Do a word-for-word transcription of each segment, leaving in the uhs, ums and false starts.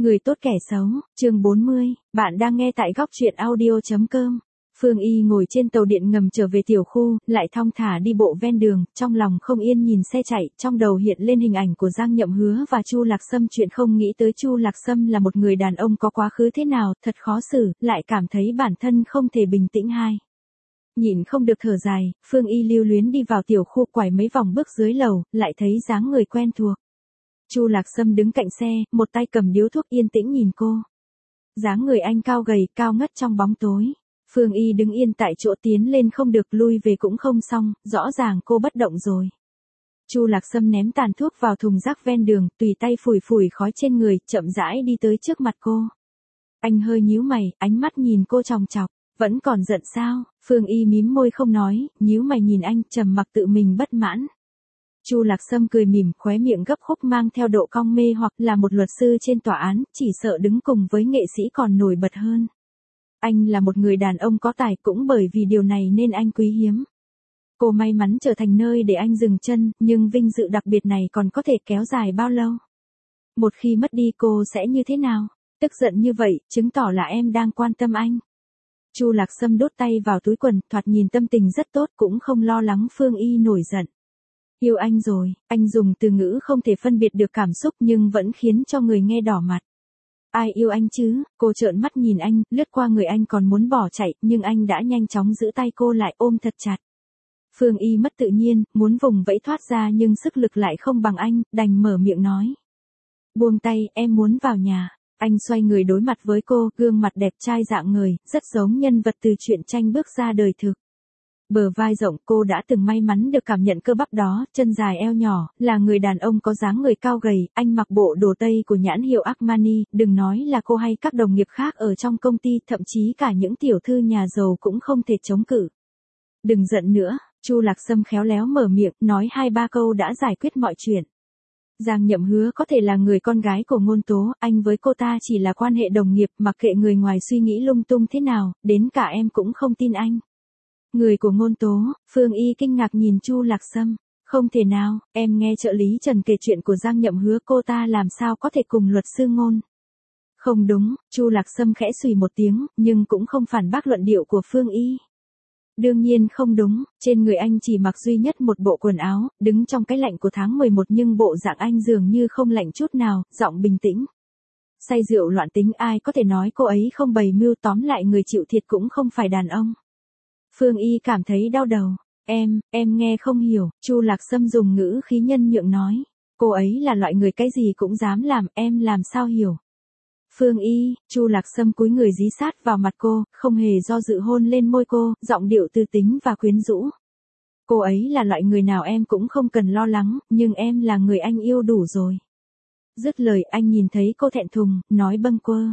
Người tốt kẻ xấu, chương bốn mươi, bạn đang nghe tại góc truyện audio chấm com. Phương Y ngồi trên tàu điện ngầm trở về tiểu khu, lại thong thả đi bộ ven đường, trong lòng không yên nhìn xe chạy, trong đầu hiện lên hình ảnh của Giang Nhậm Hứa và Chu Lạc Sâm. Chuyện không nghĩ tới Chu Lạc Sâm là một người đàn ông có quá khứ thế nào, thật khó xử, lại cảm thấy bản thân không thể bình tĩnh hai. Nhịn không được thở dài, Phương Y lưu luyến đi vào tiểu khu, quải mấy vòng bước dưới lầu, lại thấy dáng người quen thuộc. Chu Lạc Sâm đứng cạnh xe, một tay cầm điếu thuốc yên tĩnh nhìn cô. Dáng người anh cao gầy, cao ngất trong bóng tối. Phương Y đứng yên tại chỗ, tiến lên không được, lui về cũng không xong, rõ ràng cô bất động rồi. Chu Lạc Sâm ném tàn thuốc vào thùng rác ven đường, tùy tay phủi phủi khói trên người, chậm rãi đi tới trước mặt cô. Anh hơi nhíu mày, ánh mắt nhìn cô chòng chọc, vẫn còn giận sao? Phương Y mím môi không nói, nhíu mày nhìn anh, trầm mặc tự mình bất mãn. Chu Lạc Sâm cười mỉm, khóe miệng gấp khúc mang theo độ cong mê hoặc, là một luật sư trên tòa án, chỉ sợ đứng cùng với nghệ sĩ còn nổi bật hơn. Anh là một người đàn ông có tài, cũng bởi vì điều này nên anh quý hiếm. Cô may mắn trở thành nơi để anh dừng chân, nhưng vinh dự đặc biệt này còn có thể kéo dài bao lâu? Một khi mất đi cô sẽ như thế nào? Tức giận như vậy, chứng tỏ là em đang quan tâm anh. Chu Lạc Sâm đút tay vào túi quần, thoạt nhìn tâm tình rất tốt, cũng không lo lắng Phương Y nổi giận. Yêu anh rồi, anh dùng từ ngữ không thể phân biệt được cảm xúc nhưng vẫn khiến cho người nghe đỏ mặt. Ai yêu anh chứ? Cô trợn mắt nhìn anh, lướt qua người anh còn muốn bỏ chạy, nhưng anh đã nhanh chóng giữ tay cô lại, ôm thật chặt. Phương Y mất tự nhiên, muốn vùng vẫy thoát ra nhưng sức lực lại không bằng anh, đành mở miệng nói. Buông tay, em muốn vào nhà. Anh xoay người đối mặt với cô, gương mặt đẹp trai dạng người, rất giống nhân vật từ truyện tranh bước ra đời thực. Bờ vai rộng, cô đã từng may mắn được cảm nhận cơ bắp đó, chân dài eo nhỏ, là người đàn ông có dáng người cao gầy, anh mặc bộ đồ tây của nhãn hiệu Armani, đừng nói là cô hay các đồng nghiệp khác ở trong công ty, thậm chí cả những tiểu thư nhà giàu cũng không thể chống cự. Đừng giận nữa, Chu Lạc Sâm khéo léo mở miệng, nói hai ba câu đã giải quyết mọi chuyện. Giang Nhậm Hứa có thể là người con gái của Ngôn Tố, anh với cô ta chỉ là quan hệ đồng nghiệp, mặc kệ người ngoài suy nghĩ lung tung thế nào, đến cả em cũng không tin anh. Người của Ngôn Tố, Phương Y kinh ngạc nhìn Chu Lạc Sâm, không thể nào, em nghe trợ lý Trần kể chuyện của Giang Nhậm Hứa, cô ta làm sao có thể cùng luật sư Ngôn. Không đúng, Chu Lạc Sâm khẽ xùy một tiếng, nhưng cũng không phản bác luận điệu của Phương Y. Đương nhiên không đúng, trên người anh chỉ mặc duy nhất một bộ quần áo, đứng trong cái lạnh của tháng mười một nhưng bộ dạng anh dường như không lạnh chút nào, giọng bình tĩnh. Say rượu loạn tính, ai có thể nói cô ấy không bày mưu, tóm lại người chịu thiệt cũng không phải đàn ông. Phương Y cảm thấy đau đầu. Em, em nghe không hiểu, Chu Lạc Sâm dùng ngữ khí nhân nhượng nói. Cô ấy là loại người cái gì cũng dám làm, em làm sao hiểu. Phương Y, Chu Lạc Sâm cúi người dí sát vào mặt cô, không hề do dự hôn lên môi cô, giọng điệu tư tính và quyến rũ. Cô ấy là loại người nào em cũng không cần lo lắng, nhưng em là người anh yêu đủ rồi. Dứt lời anh nhìn thấy cô thẹn thùng, nói bâng quơ.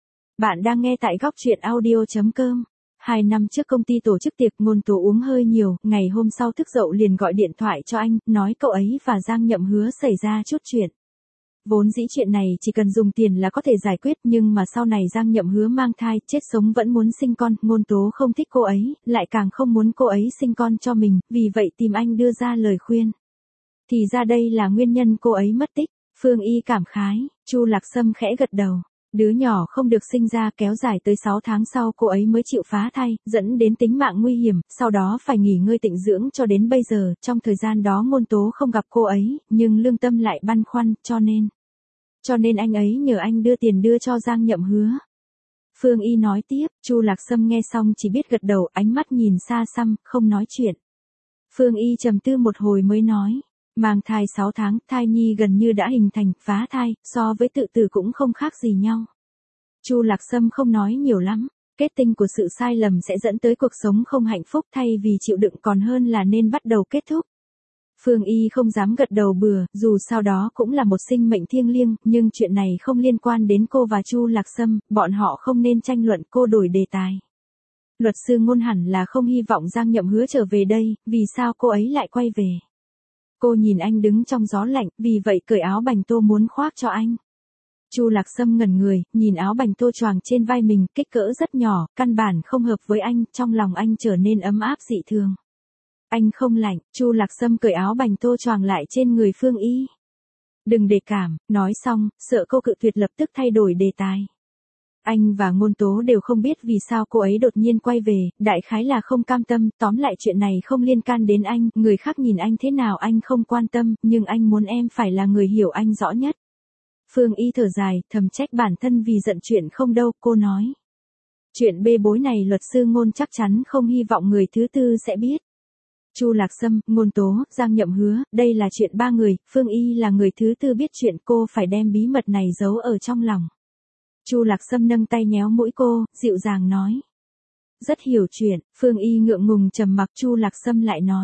Bạn đang nghe tại góc truyện audio chấm com. Hai năm trước công ty tổ chức tiệc, Ngôn Tố uống hơi nhiều, ngày hôm sau thức dậy liền gọi điện thoại cho anh, nói cậu ấy và Giang Nhậm Hứa xảy ra chút chuyện. Vốn dĩ chuyện này chỉ cần dùng tiền là có thể giải quyết, nhưng mà sau này Giang Nhậm Hứa mang thai, chết sống vẫn muốn sinh con, Ngôn Tố không thích cô ấy, lại càng không muốn cô ấy sinh con cho mình, vì vậy tìm anh đưa ra lời khuyên. Thì ra đây là nguyên nhân cô ấy mất tích. Phương Y cảm khái, Chu Lạc Sâm khẽ gật đầu. Đứa nhỏ không được sinh ra, kéo dài tới sáu tháng sau cô ấy mới chịu phá thai, dẫn đến tính mạng nguy hiểm, sau đó phải nghỉ ngơi tịnh dưỡng cho đến bây giờ, trong thời gian đó Ngôn Tố không gặp cô ấy, nhưng lương tâm lại băn khoăn, cho nên. Cho nên anh ấy nhờ anh đưa tiền đưa cho Giang Nhậm Hứa. Phương Y nói tiếp, Chu Lạc Sâm nghe xong chỉ biết gật đầu, ánh mắt nhìn xa xăm, không nói chuyện. Phương Y trầm tư một hồi mới nói. Mang thai sáu tháng, thai nhi gần như đã hình thành, phá thai, so với tự tử cũng không khác gì nhau. Chu Lạc Sâm không nói nhiều lắm, kết tinh của sự sai lầm sẽ dẫn tới cuộc sống không hạnh phúc, thay vì chịu đựng còn hơn là nên bắt đầu kết thúc. Phương Y không dám gật đầu bừa, dù sau đó cũng là một sinh mệnh thiêng liêng, nhưng chuyện này không liên quan đến cô và Chu Lạc Sâm, bọn họ không nên tranh luận. Cô đổi đề tài. Luật sư Ngôn hẳn là không hy vọng Giang Nhậm Hứa trở về đây, vì sao cô ấy lại quay về? Cô nhìn anh đứng trong gió lạnh, vì vậy cởi áo bành tô muốn khoác cho anh. Chu Lạc Sâm ngẩn người, nhìn áo bành tô choàng trên vai mình, kích cỡ rất nhỏ, căn bản không hợp với anh, trong lòng anh trở nên ấm áp dị thường. Anh không lạnh, Chu Lạc Sâm cởi áo bành tô choàng lại trên người Phương Y. Đừng để cảm, nói xong, sợ cô cự tuyệt lập tức thay đổi đề tài. Anh và Ngôn Tố đều không biết vì sao cô ấy đột nhiên quay về, đại khái là không cam tâm, tóm lại chuyện này không liên can đến anh, người khác nhìn anh thế nào anh không quan tâm, nhưng anh muốn em phải là người hiểu anh rõ nhất. Phương Y thở dài, thầm trách bản thân vì giận chuyện không đâu, cô nói. Chuyện bê bối này luật sư Ngôn chắc chắn không hy vọng người thứ tư sẽ biết. Chu Lạc Sâm, Ngôn Tố, Giang Nhậm Hứa, đây là chuyện ba người, Phương Y là người thứ tư biết chuyện, cô phải đem bí mật này giấu ở trong lòng. Chu Lạc Sâm nâng tay nhéo mũi cô, dịu dàng nói. Rất hiểu chuyện, Phương Y ngượng ngùng trầm mặc. Chu Lạc Sâm lại nói.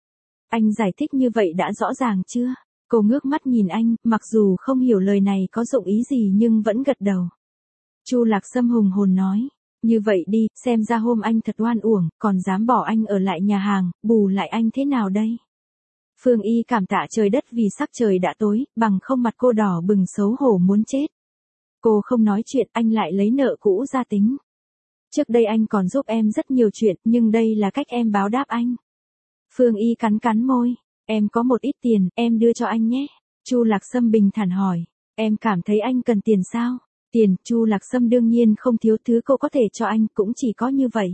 Anh giải thích như vậy đã rõ ràng chưa? Cô ngước mắt nhìn anh, mặc dù không hiểu lời này có dụng ý gì nhưng vẫn gật đầu. Chu Lạc Sâm hùng hồn nói. Như vậy đi, xem ra hôm anh thật oan uổng, còn dám bỏ anh ở lại nhà hàng, bù lại anh thế nào đây? Phương Y cảm tạ trời đất vì sắc trời đã tối, bằng không mặt cô đỏ bừng xấu hổ muốn chết. Cô không nói chuyện, anh lại lấy nợ cũ ra tính. Trước đây anh còn giúp em rất nhiều chuyện, nhưng đây là cách em báo đáp anh. Phương Y cắn cắn môi. Em có một ít tiền, em đưa cho anh nhé. Chu Lạc Sâm bình thản hỏi. Em cảm thấy anh cần tiền sao? Tiền, Chu Lạc Sâm đương nhiên không thiếu, thứ cô có thể cho anh cũng chỉ có như vậy.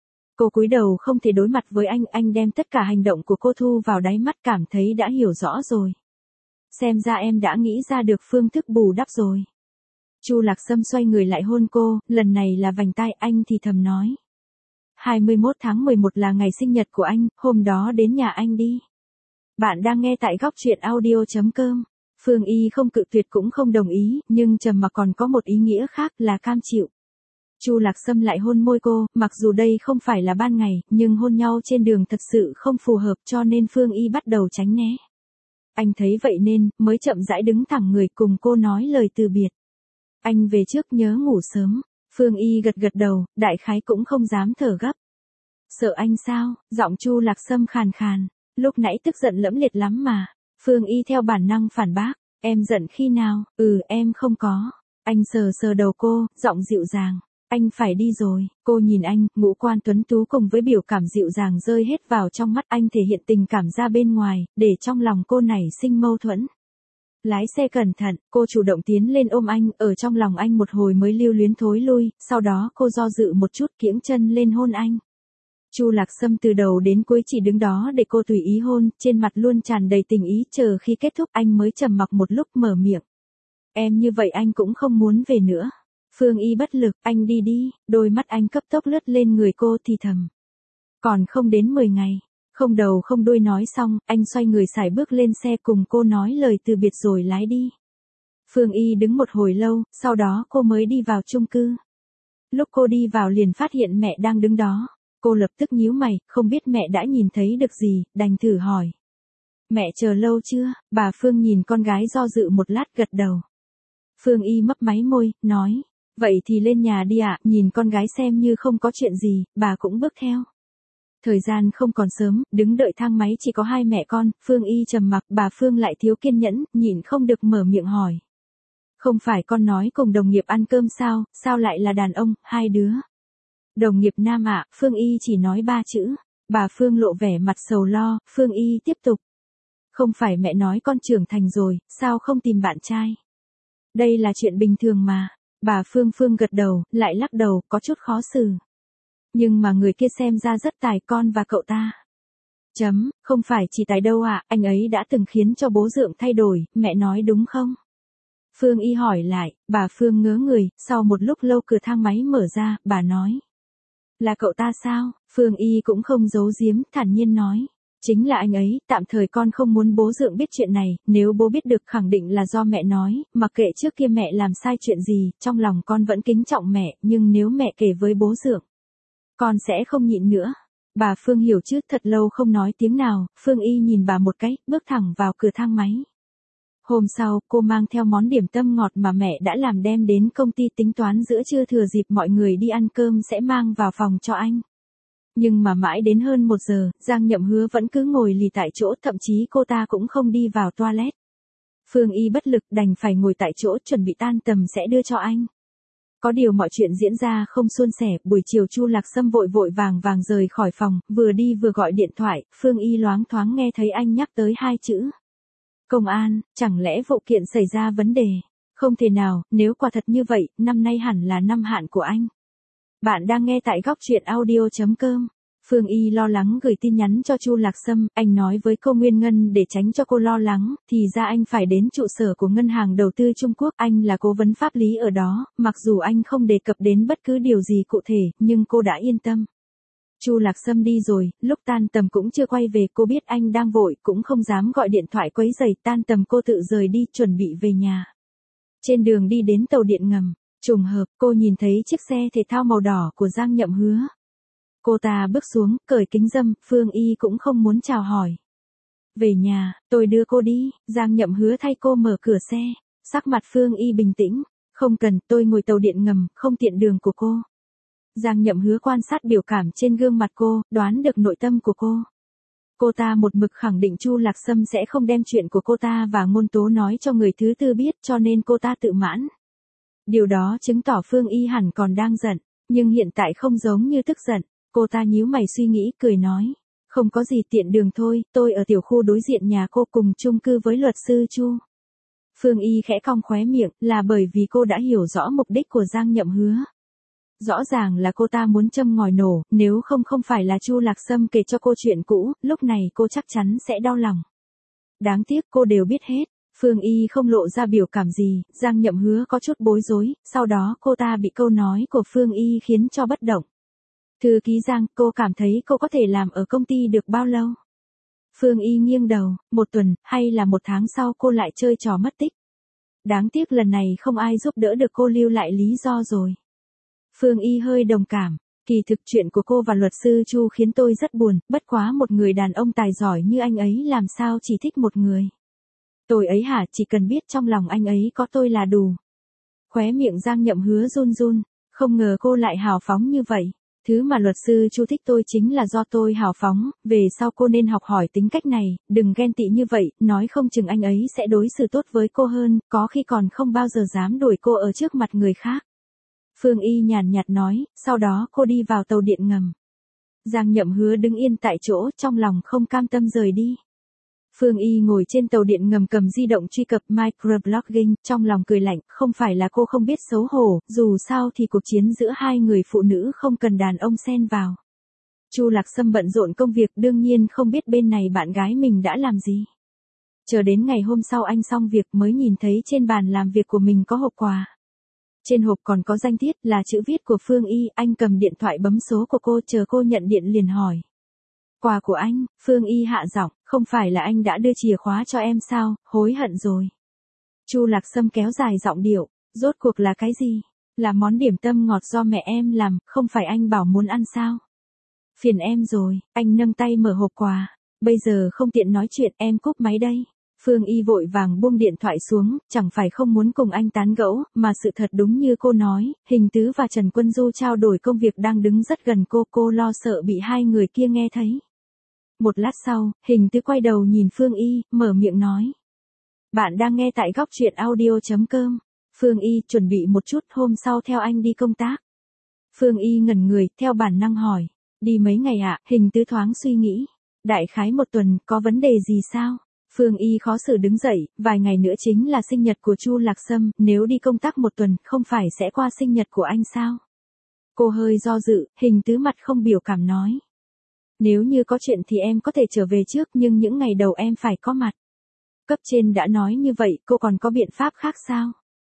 Cô cúi đầu không thể đối mặt với anh, anh đem tất cả hành động của cô thu vào đáy mắt, cảm thấy đã hiểu rõ rồi. Xem ra em đã nghĩ ra được phương thức bù đắp rồi. Chu Lạc Sâm xoay người lại hôn cô, lần này là vành tai. Anh thì thầm nói. hai mươi mốt tháng mười một là ngày sinh nhật của anh, hôm đó đến nhà anh đi. Bạn đang nghe tại góc truyện audio chấm com. Phương Y không cự tuyệt cũng không đồng ý, nhưng trầm mặc còn có một ý nghĩa khác là cam chịu. Chu Lạc Sâm lại hôn môi cô, mặc dù đây không phải là ban ngày, nhưng hôn nhau trên đường thật sự không phù hợp cho nên Phương Y bắt đầu tránh né. Anh thấy vậy nên, mới chậm rãi đứng thẳng người cùng cô nói lời từ biệt. Anh về trước nhớ ngủ sớm. Phương Y gật gật đầu, đại khái cũng không dám thở gấp. Sợ anh sao? Giọng Chu Lạc Sâm khàn khàn. Lúc nãy tức giận lẫm liệt lắm mà. Phương Y theo bản năng phản bác. Em giận khi nào? Ừ, em không có. Anh sờ sờ đầu cô, giọng dịu dàng. Anh phải đi rồi. Cô nhìn anh, ngũ quan tuấn tú cùng với biểu cảm dịu dàng rơi hết vào trong mắt anh, thể hiện tình cảm ra bên ngoài, để trong lòng cô nảy sinh mâu thuẫn. Lái xe cẩn thận, cô chủ động tiến lên ôm anh, ở trong lòng anh một hồi mới lưu luyến thối lui, sau đó cô do dự một chút kiễng chân lên hôn anh. Chu Lạc Sâm từ đầu đến cuối chỉ đứng đó để cô tùy ý hôn, trên mặt luôn tràn đầy tình ý, chờ khi kết thúc anh mới trầm mặc một lúc mở miệng. Em như vậy anh cũng không muốn về nữa. Phương Y bất lực, anh đi đi, đôi mắt anh cấp tốc lướt lên người cô thì thầm. Còn không đến mười ngày. Không đầu không đuôi nói xong, anh xoay người sải bước lên xe cùng cô nói lời từ biệt rồi lái đi. Phương Y đứng một hồi lâu, sau đó cô mới đi vào chung cư. Lúc cô đi vào liền phát hiện mẹ đang đứng đó. Cô lập tức nhíu mày, không biết mẹ đã nhìn thấy được gì, đành thử hỏi. Mẹ chờ lâu chưa? Bà Phương nhìn con gái do dự một lát gật đầu. Phương Y mấp máy môi, nói. Vậy thì lên nhà đi ạ, nhìn con gái xem như không có chuyện gì, bà cũng bước theo. Thời gian không còn sớm, đứng đợi thang máy chỉ có hai mẹ con, Phương Y trầm mặc, bà Phương lại thiếu kiên nhẫn, nhịn không được mở miệng hỏi. Không phải con nói cùng đồng nghiệp ăn cơm sao, sao lại là đàn ông, hai đứa. Đồng nghiệp nam ạ, Phương Y chỉ nói ba chữ. Bà Phương lộ vẻ mặt sầu lo, Phương Y tiếp tục. Không phải mẹ nói con trưởng thành rồi, sao không tìm bạn trai? Đây là chuyện bình thường mà. Bà Phương Phương gật đầu, lại lắc đầu, có chút khó xử. Nhưng mà người kia xem ra rất tài, con và cậu ta. Chấm, không phải chỉ tài đâu ạ, anh ấy đã từng khiến cho bố Dượng thay đổi, mẹ nói đúng không? Phương Y hỏi lại, bà Phương ngớ người, sau một lúc lâu cửa thang máy mở ra, bà nói. Là cậu ta sao? Phương Y cũng không giấu giếm, thản nhiên nói. Chính là anh ấy, tạm thời con không muốn bố Dượng biết chuyện này, nếu bố biết được khẳng định là do mẹ nói, mặc kệ trước kia mẹ làm sai chuyện gì, trong lòng con vẫn kính trọng mẹ, nhưng nếu mẹ kể với bố Dượng, con sẽ không nhịn nữa. Bà Phương hiểu chứ, thật lâu không nói tiếng nào, Phương Y nhìn bà một cái, bước thẳng vào cửa thang máy. Hôm sau, cô mang theo món điểm tâm ngọt mà mẹ đã làm đem đến công ty, tính toán giữa trưa thừa dịp mọi người đi ăn cơm sẽ mang vào phòng cho anh. Nhưng mà mãi đến hơn một giờ, Giang Nhậm Hứa vẫn cứ ngồi lì tại chỗ, thậm chí cô ta cũng không đi vào toilet. Phương Y bất lực đành phải ngồi tại chỗ chuẩn bị tan tầm sẽ đưa cho anh. Có điều mọi chuyện diễn ra không suôn sẻ, buổi chiều Chu Lạc Sâm vội vội vàng vàng rời khỏi phòng, vừa đi vừa gọi điện thoại, Phương Y loáng thoáng nghe thấy anh nhắc tới hai chữ. Công an, chẳng lẽ vụ kiện xảy ra vấn đề? Không thể nào, nếu quả thật như vậy, năm nay hẳn là năm hạn của anh. Bạn đang nghe tại góc truyện audio chấm com. Phương Y lo lắng gửi tin nhắn cho Chu Lạc Sâm, anh nói với cô Nguyên Ngân để tránh cho cô lo lắng, thì ra anh phải đến trụ sở của Ngân hàng Đầu tư Trung Quốc, anh là cố vấn pháp lý ở đó, mặc dù anh không đề cập đến bất cứ điều gì cụ thể, nhưng cô đã yên tâm. Chu Lạc Sâm đi rồi, lúc tan tầm cũng chưa quay về, cô biết anh đang vội, cũng không dám gọi điện thoại quấy rầy, tan tầm cô tự rời đi, chuẩn bị về nhà. Trên đường đi đến tàu điện ngầm, trùng hợp, cô nhìn thấy chiếc xe thể thao màu đỏ của Giang Nhậm Hứa. Cô ta bước xuống, cởi kính râm, Phương Y cũng không muốn chào hỏi. Về nhà, tôi đưa cô đi, Giang Nhậm Hứa thay cô mở cửa xe. Sắc mặt Phương Y bình tĩnh, không cần, tôi ngồi tàu điện ngầm, không tiện đường của cô. Giang Nhậm Hứa quan sát biểu cảm trên gương mặt cô, đoán được nội tâm của cô. Cô ta một mực khẳng định Chu Lạc Sâm sẽ không đem chuyện của cô ta và Ngôn Tố nói cho người thứ tư biết, cho nên cô ta tự mãn. Điều đó chứng tỏ Phương Y hẳn còn đang giận, nhưng hiện tại không giống như tức giận. Cô ta nhíu mày suy nghĩ, cười nói, không có gì, tiện đường thôi, tôi ở tiểu khu đối diện nhà cô, cùng chung cư với luật sư Chu. Phương Y khẽ cong khóe miệng, là bởi vì cô đã hiểu rõ mục đích của Giang Nhậm Hứa. Rõ ràng là cô ta muốn châm ngòi nổ, nếu không không phải là Chu Lạc Sâm kể cho cô chuyện cũ, lúc này cô chắc chắn sẽ đau lòng. Đáng tiếc cô đều biết hết. Phương Y không lộ ra biểu cảm gì, Giang Nhậm Hứa có chút bối rối, sau đó cô ta bị câu nói của Phương Y khiến cho bất động. Thư ký Giang, cô cảm thấy cô có thể làm ở công ty được bao lâu? Phương Y nghiêng đầu, một tuần, hay là một tháng sau cô lại chơi trò mất tích? Đáng tiếc lần này không ai giúp đỡ được cô lưu lại lý do rồi. Phương Y hơi đồng cảm, kỳ thực chuyện của cô và luật sư Chu khiến tôi rất buồn, bất quá một người đàn ông tài giỏi như anh ấy làm sao chỉ thích một người. Tôi ấy hả, chỉ cần biết trong lòng anh ấy có tôi là đủ. Khóe miệng Giang Nhậm Hứa run run, không ngờ cô lại hào phóng như vậy. Thứ mà luật sư Chu thích tôi chính là do tôi hào phóng, về sau cô nên học hỏi tính cách này, đừng ghen tị như vậy, nói không chừng anh ấy sẽ đối xử tốt với cô hơn, có khi còn không bao giờ dám đuổi cô ở trước mặt người khác. Phương Y nhàn nhạt nói, sau đó cô đi vào tàu điện ngầm. Giang Nhậm Hứa đứng yên tại chỗ, trong lòng không cam tâm rời đi. Phương Y ngồi trên tàu điện ngầm cầm di động truy cập microblogging, trong lòng cười lạnh, không phải là cô không biết xấu hổ, dù sao thì cuộc chiến giữa hai người phụ nữ không cần đàn ông xen vào. Chu Lạc Sâm bận rộn công việc, đương nhiên không biết bên này bạn gái mình đã làm gì. Chờ đến ngày hôm sau anh xong việc mới nhìn thấy trên bàn làm việc của mình có hộp quà. Trên hộp còn có danh thiếp là chữ viết của Phương Y, anh cầm điện thoại bấm số của cô, chờ cô nhận điện liền hỏi. Quà của anh, Phương Y hạ giọng, không phải là anh đã đưa chìa khóa cho em sao, hối hận rồi. Chu Lạc Sâm kéo dài giọng điệu, rốt cuộc là cái gì? Là món điểm tâm ngọt do mẹ em làm, không phải anh bảo muốn ăn sao? Phiền em rồi, anh nâng tay mở hộp quà, bây giờ không tiện nói chuyện, em cúp máy đây. Phương Y vội vàng buông điện thoại xuống, chẳng phải không muốn cùng anh tán gẫu, mà sự thật đúng như cô nói, Hình Tứ và Trần Quân Du trao đổi công việc đang đứng rất gần cô, cô lo sợ bị hai người kia nghe thấy. Một lát sau, Hình Tứ quay đầu nhìn Phương Y, mở miệng nói. Bạn đang nghe tại góc truyện audio chấm com. Phương Y chuẩn bị một chút, hôm sau theo anh đi công tác. Phương Y ngẩn người, theo bản năng hỏi. Đi mấy ngày ạ? À? Hình Tứ thoáng suy nghĩ. Đại khái một tuần, có vấn đề gì sao? Phương Y khó xử đứng dậy, vài ngày nữa chính là sinh nhật của Chu Lạc Sâm, nếu đi công tác một tuần, không phải sẽ qua sinh nhật của anh sao? Cô hơi do dự, Hình Tứ mặt không biểu cảm nói. Nếu như có chuyện thì em có thể trở về trước, nhưng những ngày đầu em phải có mặt. Cấp trên đã nói như vậy, cô còn có biện pháp khác sao?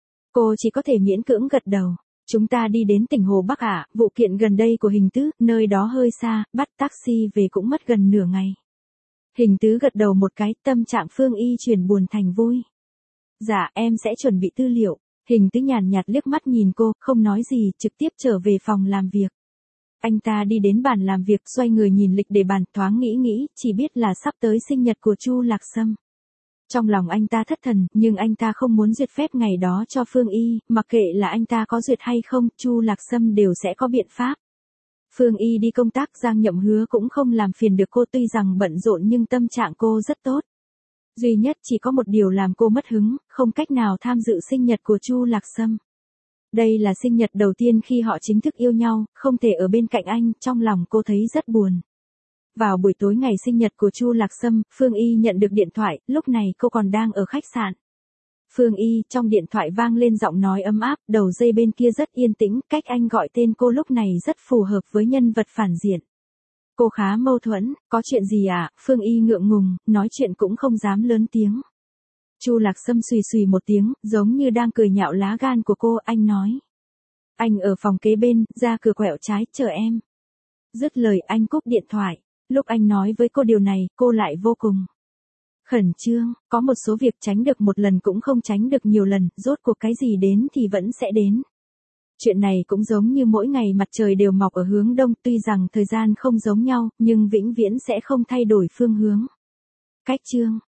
Cô chỉ có thể miễn cưỡng gật đầu. Chúng ta đi đến tỉnh Hồ Bắc ạ, à, vụ kiện gần đây của Hình Tứ, nơi đó hơi xa, bắt taxi về cũng mất gần nửa ngày. Hình Tứ gật đầu một cái, tâm trạng Phương Y chuyển buồn thành vui. Dạ, em sẽ chuẩn bị tư liệu. Hình Tứ nhàn nhạt liếc mắt nhìn cô, không nói gì, trực tiếp trở về phòng làm việc. Anh ta đi đến bàn làm việc, xoay người nhìn lịch để bàn, thoáng nghĩ nghĩ, chỉ biết là sắp tới sinh nhật của Chu Lạc Sâm. Trong lòng anh ta thất thần, nhưng anh ta không muốn duyệt phép ngày đó cho Phương Y, mặc kệ là anh ta có duyệt hay không, Chu Lạc Sâm đều sẽ có biện pháp. Phương Y đi công tác, Giang Nhậm Hứa cũng không làm phiền được cô, tuy rằng bận rộn nhưng tâm trạng cô rất tốt. Duy nhất chỉ có một điều làm cô mất hứng, không cách nào tham dự sinh nhật của Chu Lạc Sâm. Đây là sinh nhật đầu tiên khi họ chính thức yêu nhau, không thể ở bên cạnh anh, trong lòng cô thấy rất buồn. Vào buổi tối ngày sinh nhật của Chu Lạc Sâm, Phương Y nhận được điện thoại, lúc này cô còn đang ở khách sạn. Phương Y, trong điện thoại vang lên giọng nói ấm áp, đầu dây bên kia rất yên tĩnh, cách anh gọi tên cô lúc này rất phù hợp với nhân vật phản diện. Cô khá mâu thuẫn, có chuyện gì à? Phương Y ngượng ngùng, nói chuyện cũng không dám lớn tiếng. Chu Lạc Sâm xùy xùy một tiếng, giống như đang cười nhạo lá gan của cô, anh nói. Anh ở phòng kế bên, ra cửa quẹo trái, chờ em. Dứt lời anh cúp điện thoại. Lúc anh nói với cô điều này, cô lại vô cùng khẩn trương, có một số việc tránh được một lần cũng không tránh được nhiều lần, rốt cuộc cái gì đến thì vẫn sẽ đến. Chuyện này cũng giống như mỗi ngày mặt trời đều mọc ở hướng đông, tuy rằng thời gian không giống nhau, nhưng vĩnh viễn sẽ không thay đổi phương hướng. Cách chương